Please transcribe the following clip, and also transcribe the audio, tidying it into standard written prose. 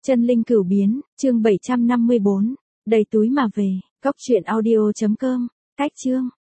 Chân linh cửu biến, chương 754. Đầy túi mà về, góc truyện audio.com. Cách chương.